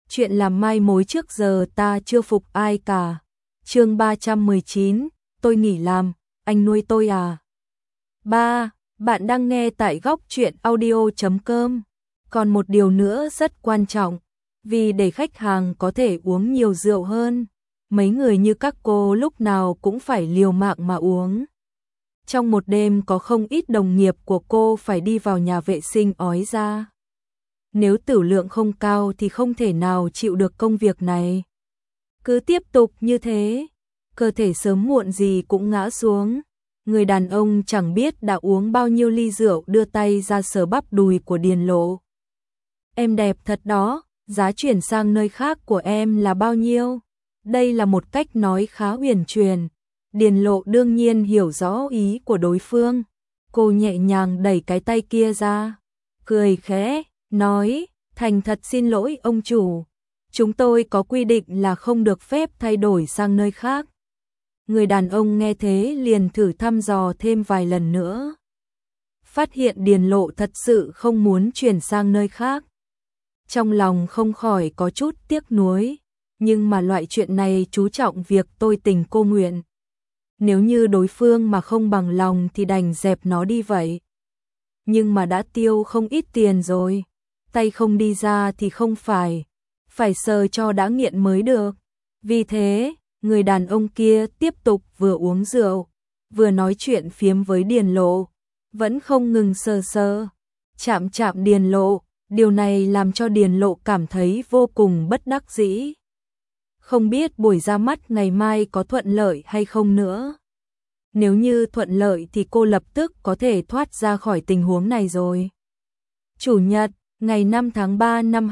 chuyện làm mai mối trước giờ ta chưa phục ai cả. Chương 319, tôi nghỉ làm, anh nuôi tôi à? 3. Bạn đang nghe tại góc truyện audio.com. Còn một điều nữa rất quan trọng, vì để khách hàng có thể uống nhiều rượu hơn, mấy người như các cô lúc nào cũng phải liều mạng mà uống. Trong một đêm có không ít đồng nghiệp của cô phải đi vào nhà vệ sinh ói ra. Nếu tử lượng không cao thì không thể nào chịu được công việc này. Cứ tiếp tục như thế, cơ thể sớm muộn gì cũng ngã xuống. Người đàn ông chẳng biết đã uống bao nhiêu ly rượu đưa tay ra sờ bắp đùi của Điền Lộ. Em đẹp thật đó, giá chuyển sang nơi khác của em là bao nhiêu? Đây là một cách nói khá huyền truyền. Điền Lộ đương nhiên hiểu rõ ý của đối phương. Cô nhẹ nhàng đẩy cái tay kia ra, cười khẽ, nói, thành thật xin lỗi ông chủ. Chúng tôi có quy định là không được phép thay đổi sang nơi khác. Người đàn ông nghe thế liền thử thăm dò thêm vài lần nữa. Phát hiện Điền Lộ thật sự không muốn chuyển sang nơi khác. Trong lòng không khỏi có chút tiếc nuối, nhưng mà loại chuyện này chú trọng việc tôi tình cô nguyện. Nếu như đối phương mà không bằng lòng thì đành dẹp nó đi vậy. Nhưng mà đã tiêu không ít tiền rồi, tay không đi ra thì không phải sờ cho đã nghiện mới được. Vì thế, người đàn ông kia tiếp tục vừa uống rượu, vừa nói chuyện phiếm với Điền Lộ, vẫn không ngừng sờ chạm Điền Lộ. Điều này làm cho Điền Lộ cảm thấy vô cùng bất đắc dĩ. Không biết buổi ra mắt ngày mai có thuận lợi hay không nữa. Nếu như thuận lợi thì cô lập tức có thể thoát ra khỏi tình huống này rồi. Chủ nhật, ngày 5 tháng 3 năm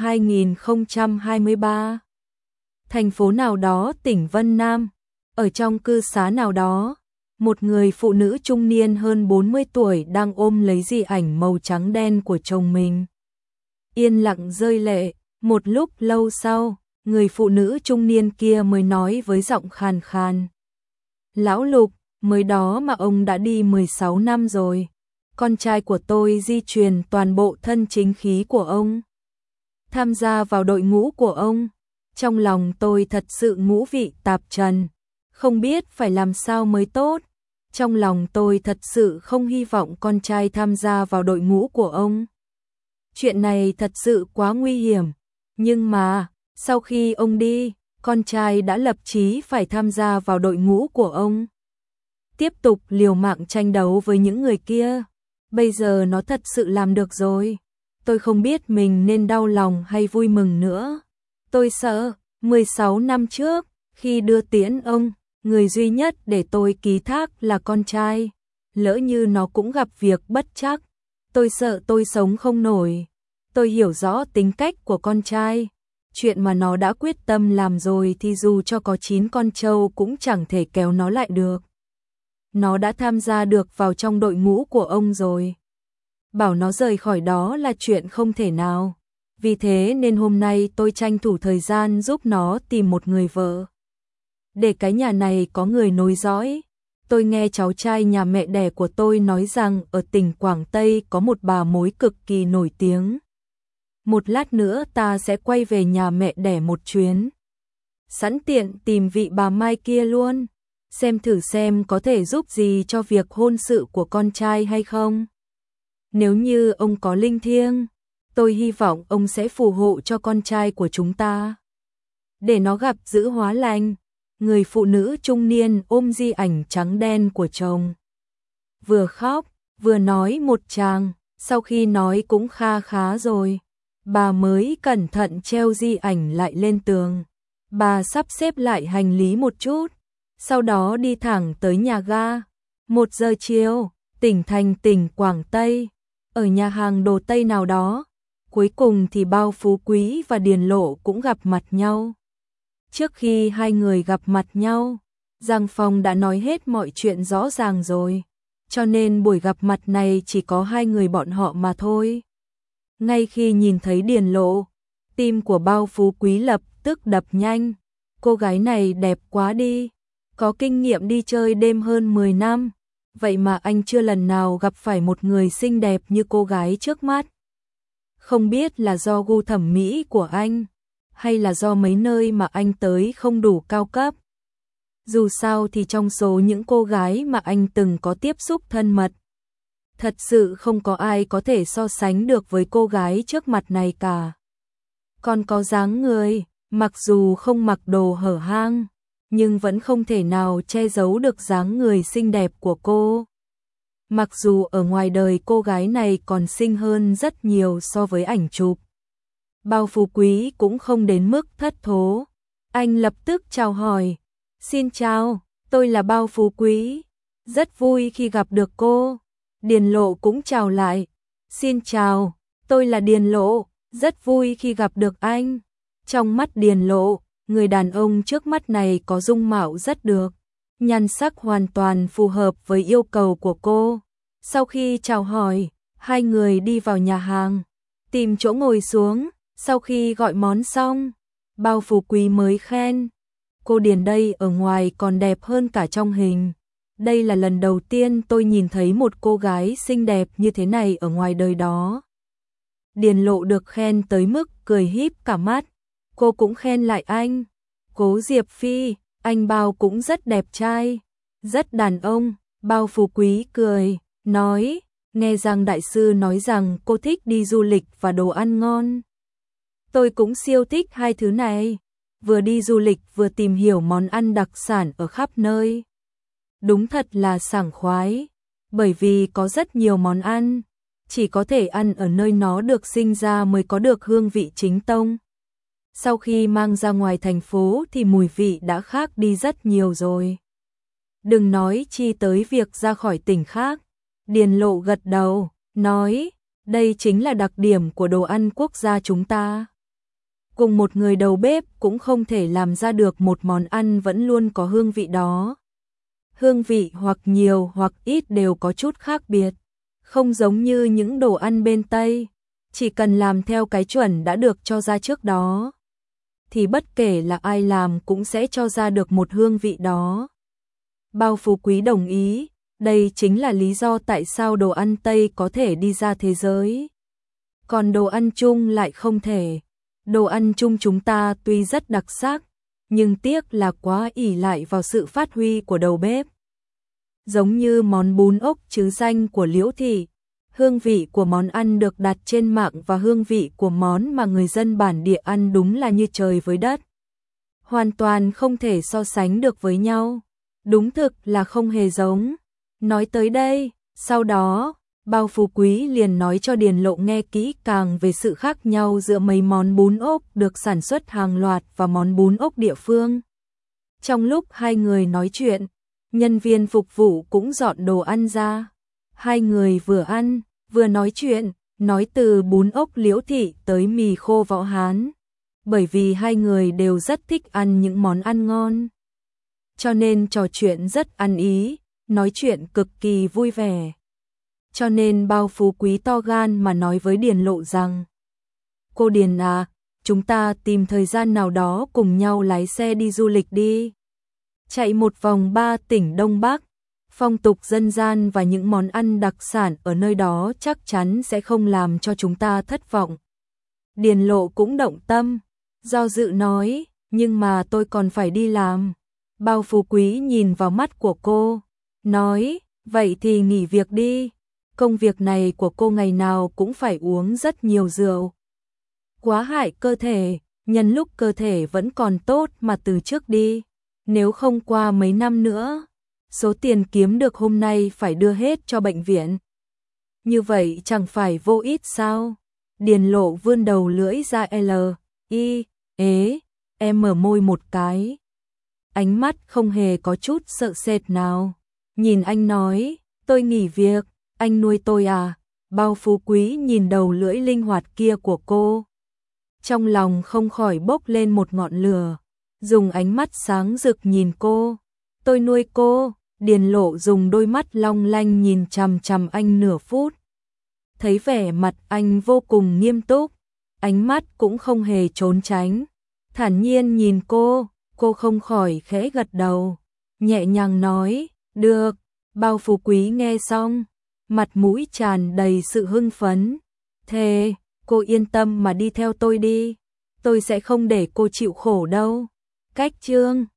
2023. Thành phố nào đó tỉnh Vân Nam, ở trong cư xá nào đó, một người phụ nữ trung niên hơn 40 tuổi đang ôm lấy di ảnh màu trắng đen của chồng mình. Yên lặng rơi lệ, một lúc lâu sau, người phụ nữ trung niên kia mới nói với giọng khàn khàn. Lão Lục, mới đó mà ông đã đi 16 năm rồi. Con trai của tôi di truyền toàn bộ thân chính khí của ông, tham gia vào đội ngũ của ông. Trong lòng tôi thật sự ngũ vị tạp trần, không biết phải làm sao mới tốt. Trong lòng tôi thật sự không hy vọng con trai tham gia vào đội ngũ của ông. Chuyện này thật sự quá nguy hiểm, nhưng mà, sau khi ông đi, con trai đã lập chí phải tham gia vào đội ngũ của ông. Tiếp tục liều mạng tranh đấu với những người kia. Bây giờ nó thật sự làm được rồi. Tôi không biết mình nên đau lòng hay vui mừng nữa. Tôi sợ, 16 năm trước, khi đưa tiễn ông, người duy nhất để tôi ký thác là con trai. Lỡ như nó cũng gặp việc bất trắc, tôi sợ tôi sống không nổi. Tôi hiểu rõ tính cách của con trai. Chuyện mà nó đã quyết tâm làm rồi thì dù cho có 9 con trâu cũng chẳng thể kéo nó lại được. Nó đã tham gia được vào trong đội ngũ của ông rồi. Bảo nó rời khỏi đó là chuyện không thể nào. Vì thế nên hôm nay tôi tranh thủ thời gian giúp nó tìm một người vợ. Để cái nhà này có người nối dõi. Tôi nghe cháu trai nhà mẹ đẻ của tôi nói rằng ở tỉnh Quảng Tây có một bà mối cực kỳ nổi tiếng. Một lát nữa ta sẽ quay về nhà mẹ đẻ một chuyến. Sẵn tiện tìm vị bà Mai kia luôn. Xem thử xem có thể giúp gì cho việc hôn sự của con trai hay không. Nếu như ông có linh thiêng, tôi hy vọng ông sẽ phù hộ cho con trai của chúng ta. Để nó gặp dữ hóa lành. Người phụ nữ trung niên ôm di ảnh trắng đen của chồng. Vừa khóc, vừa nói một tràng, sau khi nói cũng kha khá rồi. Bà mới cẩn thận treo di ảnh lại lên tường. Bà sắp xếp lại hành lý một chút, sau đó đi thẳng tới nhà ga. 1 giờ chiều, thành tỉnh Quảng Tây, ở nhà hàng đồ Tây nào đó. Cuối cùng thì Bao Phú Quý và Điền Lộ cũng gặp mặt nhau. Trước khi hai người gặp mặt nhau, Giang Phong đã nói hết mọi chuyện rõ ràng rồi, cho nên buổi gặp mặt này chỉ có hai người bọn họ mà thôi. Ngay khi nhìn thấy Điền Lộ, tim của Bao Phú Quý lập tức đập nhanh. Cô gái này đẹp quá đi, có kinh nghiệm đi chơi đêm hơn 10 năm, vậy mà anh chưa lần nào gặp phải một người xinh đẹp như cô gái trước mắt. Không biết là do gu thẩm mỹ của anh, hay là do mấy nơi mà anh tới không đủ cao cấp? Dù sao thì trong số những cô gái mà anh từng có tiếp xúc thân mật, thật sự không có ai có thể so sánh được với cô gái trước mặt này cả. Còn có dáng người, mặc dù không mặc đồ hở hang, nhưng vẫn không thể nào che giấu được dáng người xinh đẹp của cô. Mặc dù ở ngoài đời cô gái này còn xinh hơn rất nhiều so với ảnh chụp. Bao Phú Quý cũng không đến mức thất thố. Anh lập tức chào hỏi. Xin chào, tôi là Bao Phú Quý. Rất vui khi gặp được cô. Điền Lộ cũng chào lại. Xin chào, tôi là Điền Lộ. Rất vui khi gặp được anh. Trong mắt Điền Lộ, người đàn ông trước mắt này có dung mạo rất được. Nhan sắc hoàn toàn phù hợp với yêu cầu của cô. Sau khi chào hỏi, hai người đi vào nhà hàng, tìm chỗ ngồi xuống. Sau khi gọi món xong, Bao Phú Quý mới khen. Cô Điền đây ở ngoài còn đẹp hơn cả trong hình. Đây là lần đầu tiên tôi nhìn thấy một cô gái xinh đẹp như thế này ở ngoài đời đó. Điền Lộ được khen tới mức cười híp cả mắt. Cô cũng khen lại anh. Cố Diệp Phi, anh Bao cũng rất đẹp trai, rất đàn ông. Bao Phú Quý cười, nói, nghe Giang đại sư nói rằng cô thích đi du lịch và đồ ăn ngon. Tôi cũng siêu thích hai thứ này, vừa đi du lịch vừa tìm hiểu món ăn đặc sản ở khắp nơi. Đúng thật là sảng khoái, bởi vì có rất nhiều món ăn, chỉ có thể ăn ở nơi nó được sinh ra mới có được hương vị chính tông. Sau khi mang ra ngoài thành phố thì mùi vị đã khác đi rất nhiều rồi. Đừng nói chi tới việc ra khỏi tỉnh khác. Điền Lộ gật đầu, nói, đây chính là đặc điểm của đồ ăn quốc gia chúng ta. Cùng một người đầu bếp cũng không thể làm ra được một món ăn vẫn luôn có hương vị đó. Hương vị hoặc nhiều hoặc ít đều có chút khác biệt, không giống như những đồ ăn bên Tây, chỉ cần làm theo cái chuẩn đã được cho ra trước đó, thì bất kể là ai làm cũng sẽ cho ra được một hương vị đó. Bao Phú Quý đồng ý, đây chính là lý do tại sao đồ ăn Tây có thể đi ra thế giới, còn đồ ăn Trung lại không thể. Đồ ăn Trung chúng ta tuy rất đặc sắc, nhưng tiếc là quá ỷ lại vào sự phát huy của đầu bếp. Giống như món bún ốc trứ danh của Liễu Thị, hương vị của món ăn được đặt trên mạng và hương vị của món mà người dân bản địa ăn đúng là như trời với đất. Hoàn toàn không thể so sánh được với nhau, đúng thực là không hề giống. Nói tới đây, sau đó, Bao Phú Quý liền nói cho Điền Lộ nghe kỹ càng về sự khác nhau giữa mấy món bún ốc được sản xuất hàng loạt và món bún ốc địa phương. Trong lúc hai người nói chuyện, nhân viên phục vụ cũng dọn đồ ăn ra. Hai người vừa ăn, vừa nói chuyện, nói từ bún ốc Liễu Thị tới mì khô Võ Hán. Bởi vì hai người đều rất thích ăn những món ăn ngon, cho nên trò chuyện rất ăn ý, nói chuyện cực kỳ vui vẻ. Cho nên Bao Phú Quý to gan mà nói với Điền Lộ rằng, cô Điền à, chúng ta tìm thời gian nào đó cùng nhau lái xe đi du lịch đi. Chạy một vòng 3 tỉnh Đông Bắc, phong tục dân gian và những món ăn đặc sản ở nơi đó chắc chắn sẽ không làm cho chúng ta thất vọng. Điền Lộ cũng động tâm, do dự nói, nhưng mà tôi còn phải đi làm. Bao Phú Quý nhìn vào mắt của cô, nói, vậy thì nghỉ việc đi. Công việc này của cô ngày nào cũng phải uống rất nhiều rượu, quá hại cơ thể, nhân lúc cơ thể vẫn còn tốt mà từ trước đi. Nếu không qua mấy năm nữa, số tiền kiếm được hôm nay phải đưa hết cho bệnh viện. Như vậy chẳng phải vô ích sao? Điền Lộ vươn đầu lưỡi ra em mở môi một cái. Ánh mắt không hề có chút sợ sệt nào. Nhìn anh nói, tôi nghỉ việc, anh nuôi tôi à? Bao Phú Quý nhìn đầu lưỡi linh hoạt kia của cô, trong lòng không khỏi bốc lên một ngọn lửa, dùng ánh mắt sáng rực nhìn cô. Tôi nuôi cô. Điền Lộ dùng đôi mắt long lanh nhìn chằm chằm anh nửa phút. Thấy vẻ mặt anh vô cùng nghiêm túc, ánh mắt cũng không hề trốn tránh, thản nhiên nhìn cô không khỏi khẽ gật đầu, nhẹ nhàng nói, được. Bao Phú Quý nghe xong, mặt mũi tràn đầy sự hưng phấn. Thế, cô yên tâm mà đi theo tôi đi. tôi sẽ không để cô chịu khổ đâu. Cách chương